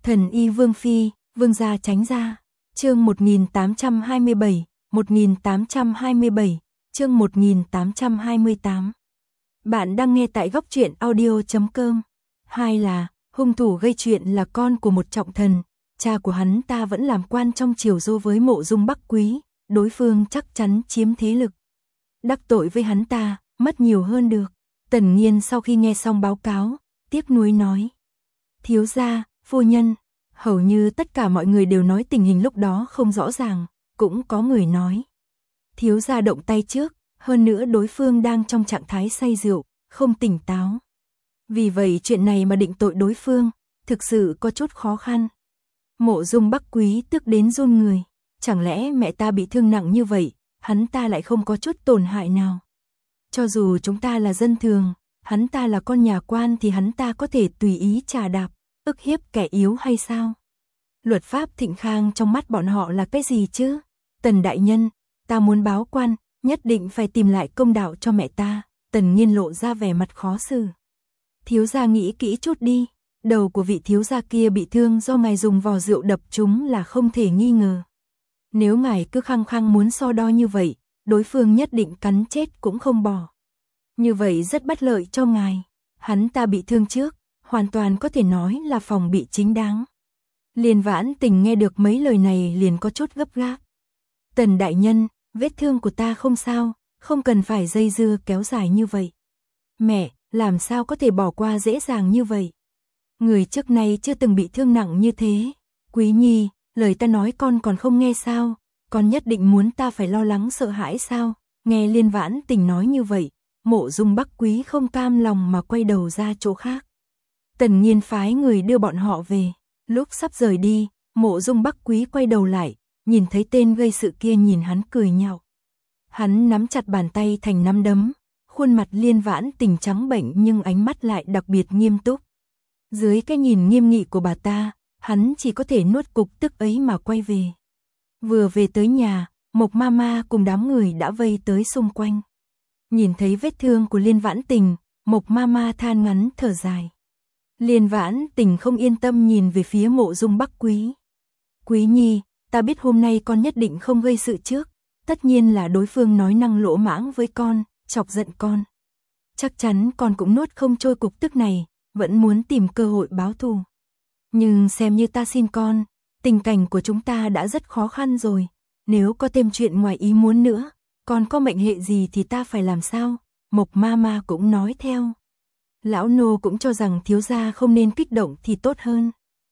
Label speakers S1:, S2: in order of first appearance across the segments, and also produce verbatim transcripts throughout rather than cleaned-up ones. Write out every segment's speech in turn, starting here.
S1: Thần y Vương Phi, Vương gia tránh ra. Chương một nghìn tám trăm hai mươi bảy, một nghìn tám trăm hai mươi bảy, chương một nghìn tám trăm hai mươi tám. Bạn đang nghe tại góc truyện audio chấm com. Hai là, hung thủ gây chuyện là con của một trọng thần, cha của hắn ta vẫn làm quan trong triều Dô với Mộ Dung Bắc Quý, đối phương chắc chắn chiếm thế lực. Đắc tội với hắn ta, mất nhiều hơn được. Tần Nghiên sau khi nghe xong báo cáo, tiếc nuối nói. Thiếu gia, phu nhân, hầu như tất cả mọi người đều nói tình hình lúc đó không rõ ràng, cũng có người nói. Thiếu gia động tay trước, hơn nữa đối phương đang trong trạng thái say rượu, không tỉnh táo. Vì vậy chuyện này mà định tội đối phương, thực sự có chút khó khăn. Mộ Dung Bắc Quý tức đến run người, chẳng lẽ mẹ ta bị thương nặng như vậy, hắn ta lại không có chút tổn hại nào. Cho dù chúng ta là dân thường, hắn ta là con nhà quan thì hắn ta có thể tùy ý trà đạp, ức hiếp kẻ yếu hay sao? Luật pháp Thịnh Khang trong mắt bọn họ là cái gì chứ? Tần đại nhân, ta muốn báo quan, nhất định phải tìm lại công đạo cho mẹ ta. Tần Nghiên lộ ra vẻ mặt khó xử. Thiếu gia nghĩ kỹ chút đi, đầu của vị thiếu gia kia bị thương do ngài dùng vò rượu đập trúng là không thể nghi ngờ. Nếu ngài cứ khăng khăng muốn so đo như vậy, đối phương nhất định cắn chết cũng không bỏ. Như vậy rất bất lợi cho ngài. Hắn ta bị thương trước, hoàn toàn có thể nói là phòng bị chính đáng. Liên Vãn Tình nghe được mấy lời này liền có chút gấp gáp. Tần đại nhân, vết thương của ta không sao, không cần phải dây dưa kéo dài như vậy. Mẹ, làm sao có thể bỏ qua dễ dàng như vậy? Người trước nay chưa từng bị thương nặng như thế. Quý nhi, lời ta nói con còn không nghe sao? Con nhất định muốn ta phải lo lắng sợ hãi sao? Nghe Liên Vãn Tình nói như vậy, Mộ Dung Bắc Quý không cam lòng mà quay đầu ra chỗ khác. Tần Nghiên phái người đưa bọn họ về. Lúc sắp rời đi, Mộ Dung Bắc Quý quay đầu lại, nhìn thấy tên gây sự kia nhìn hắn cười nhạo. Hắn nắm chặt bàn tay thành nắm đấm, khuôn mặt Liên Vãn Tình trắng bệnh nhưng ánh mắt lại đặc biệt nghiêm túc. Dưới cái nhìn nghiêm nghị của bà ta, hắn chỉ có thể nuốt cục tức ấy mà quay về. Vừa về tới nhà, Mộc Mama cùng đám người đã vây tới xung quanh. Nhìn thấy vết thương của Liên Vãn Tình, Mộc Mama than ngắn thở dài. Liên Vãn Tình không yên tâm nhìn về phía Mộ Dung Bắc Quý. Quý nhi, ta biết hôm nay con nhất định không gây sự trước. Tất nhiên là đối phương nói năng lỗ mãng với con, chọc giận con. Chắc chắn con cũng nuốt không trôi cục tức này, vẫn muốn tìm cơ hội báo thù. Nhưng xem như ta xin con, tình cảnh của chúng ta đã rất khó khăn rồi. Nếu có thêm chuyện ngoài ý muốn nữa, con có mệnh hệ gì thì ta phải làm sao? Mộc Mama cũng nói theo. Lão nô cũng cho rằng thiếu gia không nên kích động thì tốt hơn.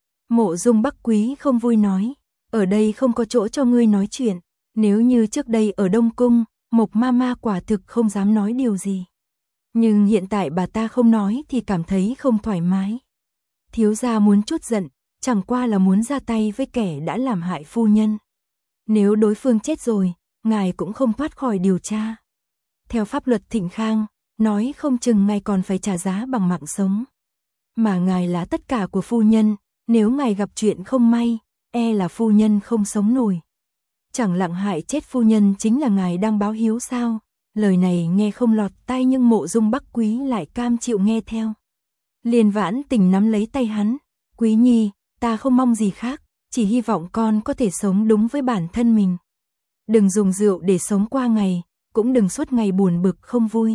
S1: Mộ Dung Bắc Quý không vui nói, ở đây không có chỗ cho ngươi nói chuyện. Nếu như trước đây ở Đông Cung, Mộc Mama quả thực không dám nói điều gì. Nhưng hiện tại bà ta không nói thì cảm thấy không thoải mái. Thiếu gia muốn chút giận, chẳng qua là muốn ra tay với kẻ đã làm hại phu nhân. Nếu đối phương chết rồi, ngài cũng không thoát khỏi điều tra. Theo pháp luật Thịnh Khang, nói không chừng ngài còn phải trả giá bằng mạng sống. Mà ngài là tất cả của phu nhân, nếu ngài gặp chuyện không may, e là phu nhân không sống nổi. Chẳng lặng hại chết phu nhân chính là ngài đang báo hiếu sao? Lời này nghe không lọt tai nhưng Mộ Dung Bắc Quý lại cam chịu nghe theo. Liên Vãn Tình nắm lấy tay hắn. Quý nhi, ta không mong gì khác, chỉ hy vọng con có thể sống đúng với bản thân mình. Đừng dùng rượu để sống qua ngày, cũng đừng suốt ngày buồn bực không vui.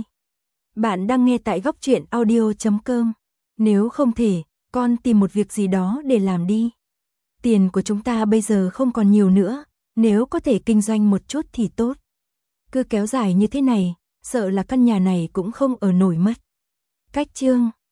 S1: Bạn đang nghe tại góc truyện audio chấm com. Nếu không thể, con tìm một việc gì đó để làm đi. Tiền của chúng ta bây giờ không còn nhiều nữa, nếu có thể kinh doanh một chút thì tốt. Cứ kéo dài như thế này, sợ là căn nhà này cũng không ở nổi mất. Cách chương